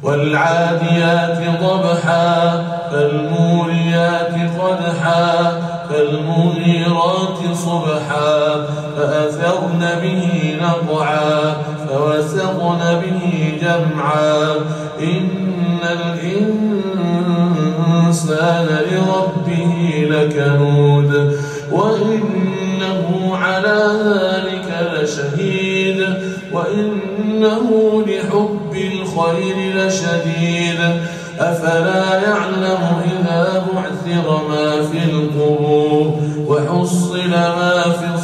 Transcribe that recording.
والعاديات ضبحا فالموريات قدحا فالمغيرات صبحا فأثرن به نقعا فوسطن به جمعا إن الإنسان لربه لكنود وإنه على ذلك لشهيد وإنه لحب الخير لشديد أفلا يعلم إذا بعثر ما في القبور وحصل ما في